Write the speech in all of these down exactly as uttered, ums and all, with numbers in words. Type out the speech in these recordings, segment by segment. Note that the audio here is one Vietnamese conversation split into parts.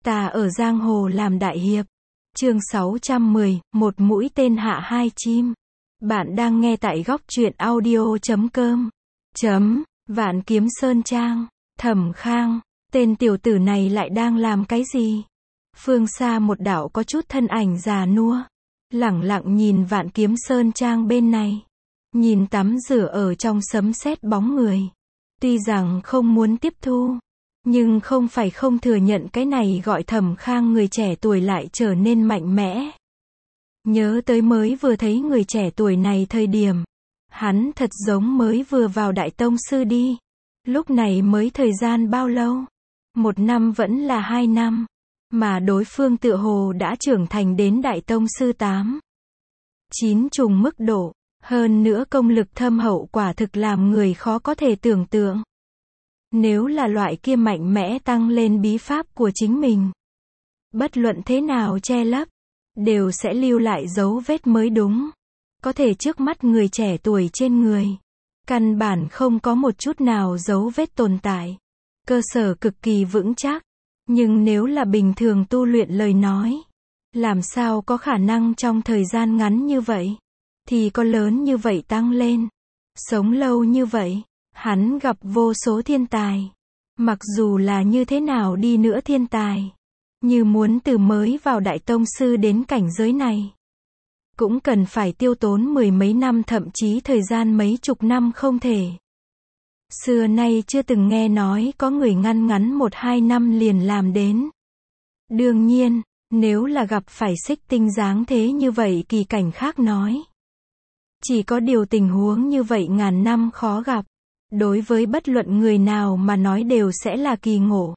Ta ở giang hồ làm đại hiệp. Chương sáu trăm mười, một mũi tên hạ hai chim. Bạn đang nghe tại góc truyện audio chấm com. Chấm, Vạn Kiếm Sơn Trang. Thẩm Khang, tên tiểu tử này lại đang làm cái gì? Phương xa một đạo có chút thân ảnh già nua, lẳng lặng nhìn Vạn Kiếm Sơn Trang bên này. Nhìn tắm rửa ở trong sấm sét bóng người. Tuy rằng không muốn tiếp thu, nhưng không phải không thừa nhận cái này gọi Thẩm Khang người trẻ tuổi lại trở nên mạnh mẽ. Nhớ tới mới vừa thấy người trẻ tuổi này thời điểm, hắn thật giống mới vừa vào Đại Tông Sư đi. Lúc này mới thời gian bao lâu? Một năm vẫn là hai năm. Mà đối phương tựa hồ đã trưởng thành đến Đại Tông Sư tám, chín trùng mức độ. Hơn nữa công lực thâm hậu quả thực làm người khó có thể tưởng tượng. Nếu là loại kia mạnh mẽ tăng lên bí pháp của chính mình, bất luận thế nào che lấp, đều sẽ lưu lại dấu vết mới đúng. Có thể trước mắt người trẻ tuổi trên người, căn bản không có một chút nào dấu vết tồn tại. Cơ sở cực kỳ vững chắc. Nhưng nếu là bình thường tu luyện lời nói, làm sao có khả năng trong thời gian ngắn như vậy thì có lớn như vậy tăng lên. Sống lâu như vậy, hắn gặp vô số thiên tài. Mặc dù là như thế nào đi nữa thiên tài, như muốn từ mới vào Đại Tông Sư đến cảnh giới này, cũng cần phải tiêu tốn mười mấy năm thậm chí thời gian mấy chục năm không thể. Xưa nay chưa từng nghe nói có người ngăn ngắn một hai năm liền làm đến. Đương nhiên, nếu là gặp phải Xích Tinh dáng thế như vậy kỳ cảnh khác nói. Chỉ có điều tình huống như vậy ngàn năm khó gặp. Đối với bất luận người nào mà nói đều sẽ là kỳ ngộ.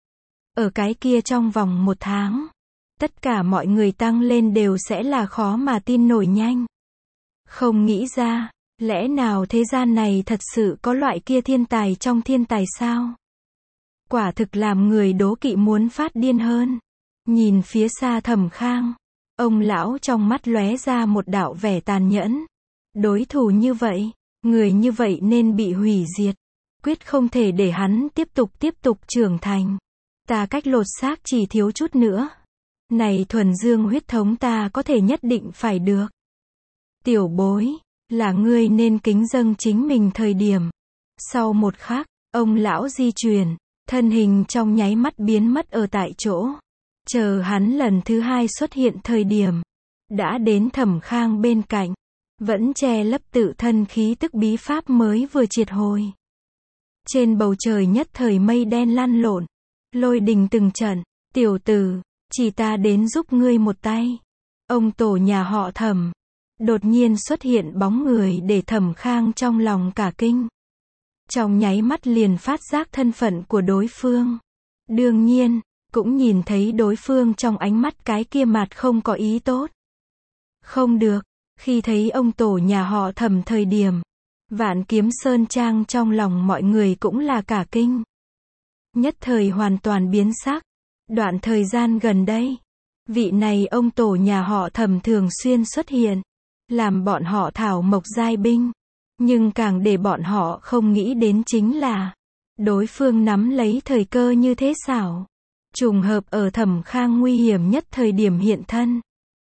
Ở cái kia trong vòng một tháng, tất cả mọi người tăng lên đều sẽ là khó mà tin nổi nhanh. Không nghĩ ra, lẽ nào thế gian này thật sự có loại kia thiên tài trong thiên tài sao? Quả thực làm người đố kỵ muốn phát điên hơn. Nhìn phía xa Thẩm Khang, ông lão trong mắt lóe ra một đạo vẻ tàn nhẫn. Đối thủ như vậy, người như vậy nên bị hủy diệt. Quyết không thể để hắn tiếp tục tiếp tục trưởng thành. Ta cách lột xác chỉ thiếu chút nữa. Này thuần dương huyết thống ta có thể nhất định phải được. Tiểu bối, là ngươi nên kính dâng chính mình thời điểm. Sau một khắc, ông lão di chuyển, thân hình trong nháy mắt biến mất ở tại chỗ. Chờ hắn lần thứ hai xuất hiện thời điểm, đã đến Thẩm Khang bên cạnh. Vẫn che lấp tự thân khí tức bí pháp mới vừa triệt hồi. Trên bầu trời nhất thời mây đen lăn lộn, lôi đình từng trận. Tiểu tử, chỉ ta đến giúp ngươi một tay. Ông tổ nhà họ Thẩm đột nhiên xuất hiện bóng người để Thẩm Khang trong lòng cả kinh. Trong nháy mắt liền phát giác thân phận của đối phương. Đương nhiên, cũng nhìn thấy đối phương trong ánh mắt cái kia mặt không có ý tốt. Không được. Khi thấy ông tổ nhà họ Thẩm thời điểm, Vạn Kiếm Sơn Trang trong lòng mọi người cũng là cả kinh. Nhất thời hoàn toàn biến sắc. Đoạn thời gian gần đây, vị này ông tổ nhà họ Thẩm thường xuyên xuất hiện, làm bọn họ thảo mộc giai binh. Nhưng càng để bọn họ không nghĩ đến chính là, đối phương nắm lấy thời cơ như thế xảo. Trùng hợp ở Thẩm Khang nguy hiểm nhất thời điểm hiện thân.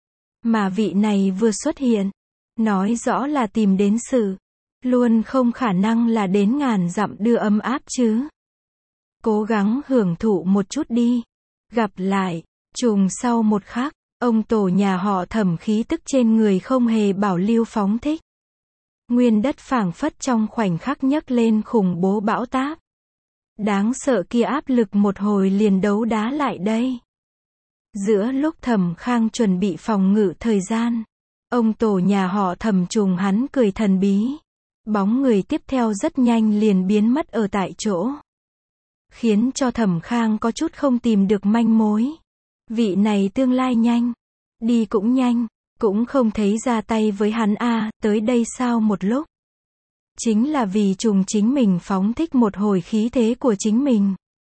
Mà vị này vừa xuất hiện, nói rõ là tìm đến sự, luôn không khả năng là đến ngàn dặm đưa ấm áp chứ. Cố gắng hưởng thụ một chút đi. Gặp lại, trùng sau một khắc, ông tổ nhà họ Thẩm khí tức trên người không hề bảo lưu phóng thích. Nguyên đất phảng phất trong khoảnh khắc nhấc lên khủng bố bão táp. Đáng sợ kia áp lực một hồi liền đấu đá lại đây. Giữa lúc Thẩm Khang chuẩn bị phòng ngự thời gian, ông tổ nhà họ Thẩm trùng hắn cười thần bí. Bóng người tiếp theo rất nhanh liền biến mất ở tại chỗ. Khiến cho Thẩm Khang có chút không tìm được manh mối. Vị này tương lai nhanh, đi cũng nhanh, cũng không thấy ra tay với hắn a à, tới đây sao một lúc. Chính là vì trùng chính mình phóng thích một hồi khí thế của chính mình.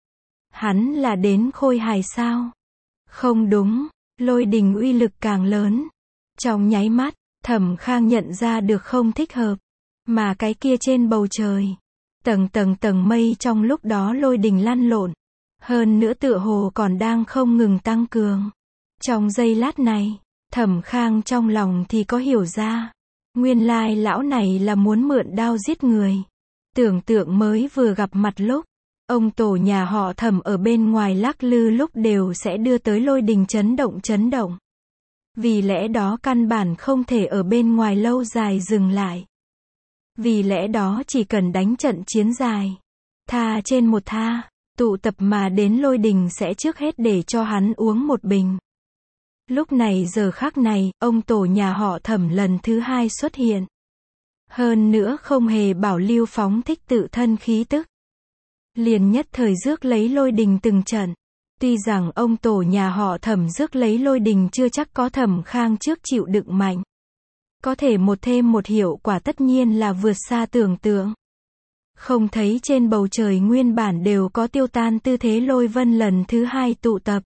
Hắn là đến khôi hài sao? Không đúng, lôi đình uy lực càng lớn. Trong nháy mắt, Thẩm Khang nhận ra được không thích hợp. Mà cái kia trên bầu trời, tầng tầng tầng mây trong lúc đó lôi đình lăn lộn. Hơn nữa tựa hồ còn đang không ngừng tăng cường. Trong giây lát này, Thẩm Khang trong lòng thì có hiểu ra. Nguyên lai lão này là muốn mượn đao giết người. Tưởng tượng mới vừa gặp mặt lúc, ông tổ nhà họ Thẩm ở bên ngoài lắc lư lúc đều sẽ đưa tới lôi đình chấn động chấn động. Vì lẽ đó căn bản không thể ở bên ngoài lâu dài dừng lại. Vì lẽ đó chỉ cần đánh trận chiến dài, tha trên một tha, tụ tập mà đến lôi đình sẽ trước hết để cho hắn uống một bình. Lúc này giờ khắc này, ông tổ nhà họ Thẩm lần thứ hai xuất hiện. Hơn nữa không hề bảo lưu phóng thích tự thân khí tức. Liền nhất thời rước lấy lôi đình từng trận. Tuy rằng ông tổ nhà họ Thẩm rước lấy lôi đình chưa chắc có Thẩm Khang trước chịu đựng mạnh. Có thể một thêm một hiệu quả tất nhiên là vượt xa tưởng tượng. Không thấy trên bầu trời nguyên bản đều có tiêu tan tư thế lôi vân lần thứ hai tụ tập.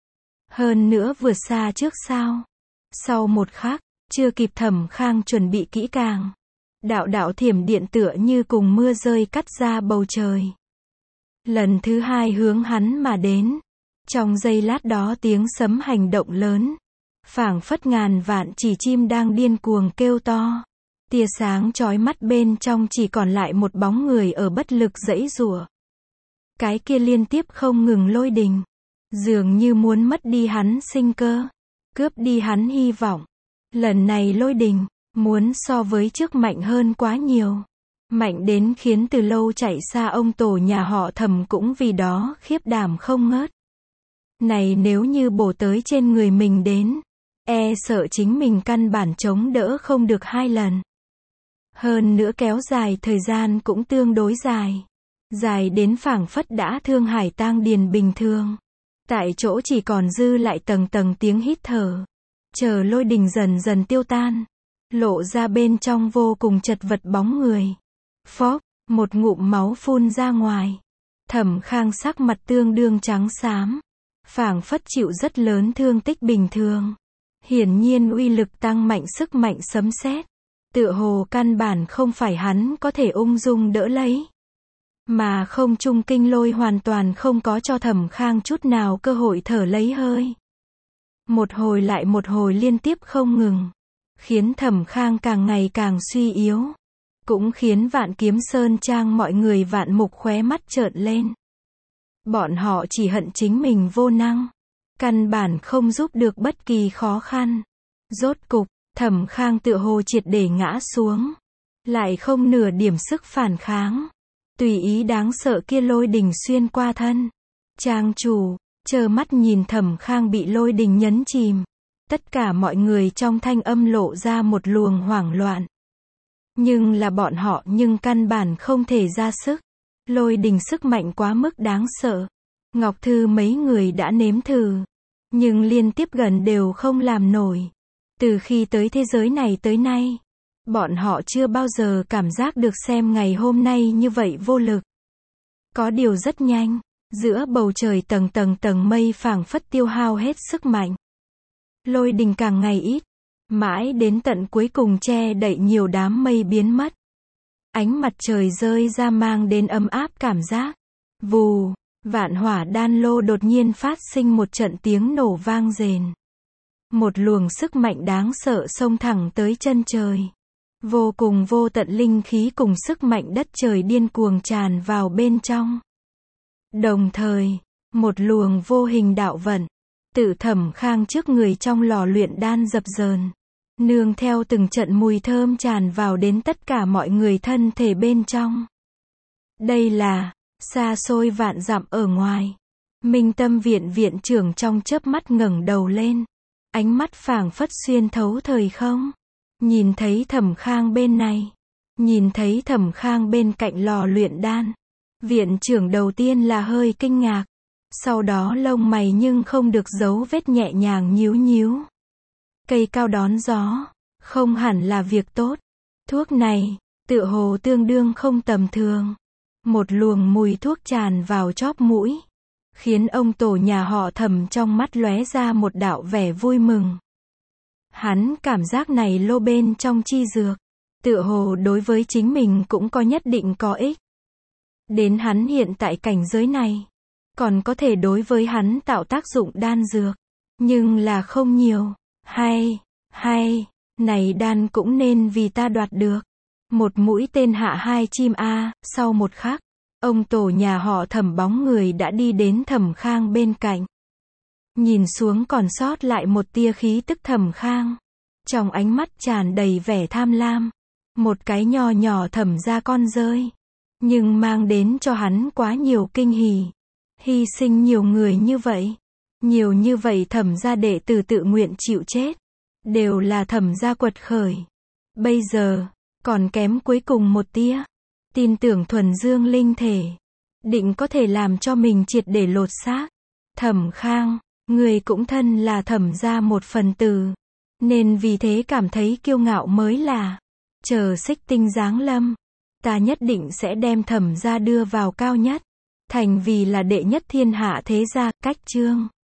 Hơn nữa vượt xa trước sao. Sau một khắc, chưa kịp Thẩm Khang chuẩn bị kỹ càng. Đạo đạo thiểm điện tựa như cùng mưa rơi cắt ra bầu trời. Lần thứ hai hướng hắn mà đến. Trong giây lát đó tiếng sấm hành động lớn. Phảng phất ngàn vạn chỉ chim đang điên cuồng kêu to. Tia sáng chói mắt bên trong chỉ còn lại một bóng người ở bất lực giãy giụa. Cái kia liên tiếp không ngừng lôi đình. Dường như muốn mất đi hắn sinh cơ. Cướp đi hắn hy vọng. Lần này lôi đình, muốn so với trước mạnh hơn quá nhiều. Mạnh đến khiến từ lâu chạy xa ông tổ nhà họ Thẩm cũng vì đó khiếp đảm không ngớt. Này nếu như bổ tới trên người mình đến, e sợ chính mình căn bản chống đỡ không được hai lần. Hơn nữa kéo dài thời gian cũng tương đối dài. Dài đến phảng phất đã thương hải tang điền bình thường. Tại chỗ chỉ còn dư lại tầng tầng tiếng hít thở. Chờ lôi đình dần dần tiêu tan. Lộ ra bên trong vô cùng chật vật bóng người. Phốc, một ngụm máu phun ra ngoài. Thẩm Khang sắc mặt tương đương trắng xám. Phảng phất chịu rất lớn thương tích bình thường. Hiển nhiên uy lực tăng mạnh sức mạnh sấm sét. Tựa hồ căn bản không phải hắn có thể ung dung đỡ lấy. Mà không trung kinh lôi hoàn toàn không có cho Thẩm Khang chút nào cơ hội thở lấy hơi. Một hồi lại một hồi liên tiếp không ngừng. Khiến Thẩm Khang càng ngày càng suy yếu. Cũng khiến Vạn Kiếm Sơn Trang mọi người vạn mục khóe mắt trợn lên. Bọn họ chỉ hận chính mình vô năng. Căn bản không giúp được bất kỳ khó khăn. Rốt cục, Thẩm Khang tựa hồ triệt để ngã xuống. Lại không nửa điểm sức phản kháng. Tùy ý đáng sợ kia lôi đình xuyên qua thân. Trang chủ, trơ mắt nhìn Thẩm Khang bị lôi đình nhấn chìm. Tất cả mọi người trong thanh âm lộ ra một luồng hoảng loạn. Nhưng là bọn họ nhưng căn bản không thể ra sức. Lôi đình sức mạnh quá mức đáng sợ. Ngọc Thư mấy người đã nếm thử. Nhưng liên tiếp gần đều không làm nổi. Từ khi tới thế giới này tới nay, bọn họ chưa bao giờ cảm giác được xem ngày hôm nay như vậy vô lực. Có điều rất nhanh, giữa bầu trời tầng tầng tầng mây phảng phất tiêu hao hết sức mạnh. Lôi đình càng ngày ít, mãi đến tận cuối cùng che đậy nhiều đám mây biến mất. Ánh mặt trời rơi ra mang đến ấm áp cảm giác. Vù, vạn hỏa đan lô đột nhiên phát sinh một trận tiếng nổ vang rền. Một luồng sức mạnh đáng sợ xông thẳng tới chân trời. Vô cùng vô tận linh khí cùng sức mạnh đất trời điên cuồng tràn vào bên trong. Đồng thời, một luồng vô hình đạo vận, tự Thẩm Khang trước người trong lò luyện đan dập dờn. Nương theo từng trận mùi thơm tràn vào đến tất cả mọi người thân thể bên trong. Đây là, xa xôi vạn dặm ở ngoài. Minh Tâm viện viện trưởng trong chớp mắt ngẩng đầu lên. Ánh mắt phảng phất xuyên thấu thời không. Nhìn thấy Thẩm Khang bên này. Nhìn thấy Thẩm Khang bên cạnh lò luyện đan. Viện trưởng đầu tiên là hơi kinh ngạc. Sau đó lông mày nhưng không được giấu vết nhẹ nhàng nhíu nhíu. Cây cao đón gió. Không hẳn là việc tốt. Thuốc này, tựa hồ tương đương không tầm thường. Một luồng mùi thuốc tràn vào chóp mũi. Khiến ông tổ nhà họ Thẩm trong mắt lóe ra một đạo vẻ vui mừng. Hắn cảm giác này lô bên trong chi dược. Tựa hồ đối với chính mình cũng có nhất định có ích. Đến hắn hiện tại cảnh giới này. còn có thể đối với hắn tạo tác dụng đan dược. Nhưng là không nhiều. Hay, hay, này đan cũng nên vì ta đoạt được. Một mũi tên hạ hai chim a. Sau một khắc, ông tổ nhà họ Thẩm bóng người đã đi đến Thẩm Khang bên cạnh. Nhìn xuống còn sót lại một tia khí tức Thẩm Khang. Trong ánh mắt tràn đầy vẻ tham lam. Một cái nho nhỏ Thẩm gia con rơi. Nhưng mang đến cho hắn quá nhiều kinh hỉ. Hy sinh nhiều người như vậy. Nhiều như vậy Thẩm gia đệ tử tự nguyện chịu chết. Đều là Thẩm gia quật khởi. Bây giờ, còn kém cuối cùng một tia. Tin tưởng thuần dương linh thể. Định có thể làm cho mình triệt để lột xác. Thẩm Khang, người cũng thân là Thẩm gia một phần tử. Nên vì thế cảm thấy kiêu ngạo mới là. Chờ xích tinh giáng lâm. Ta nhất định sẽ đem Thẩm gia đưa vào cao nhất. Thành vì là đệ nhất thiên hạ thế gia, cách chương.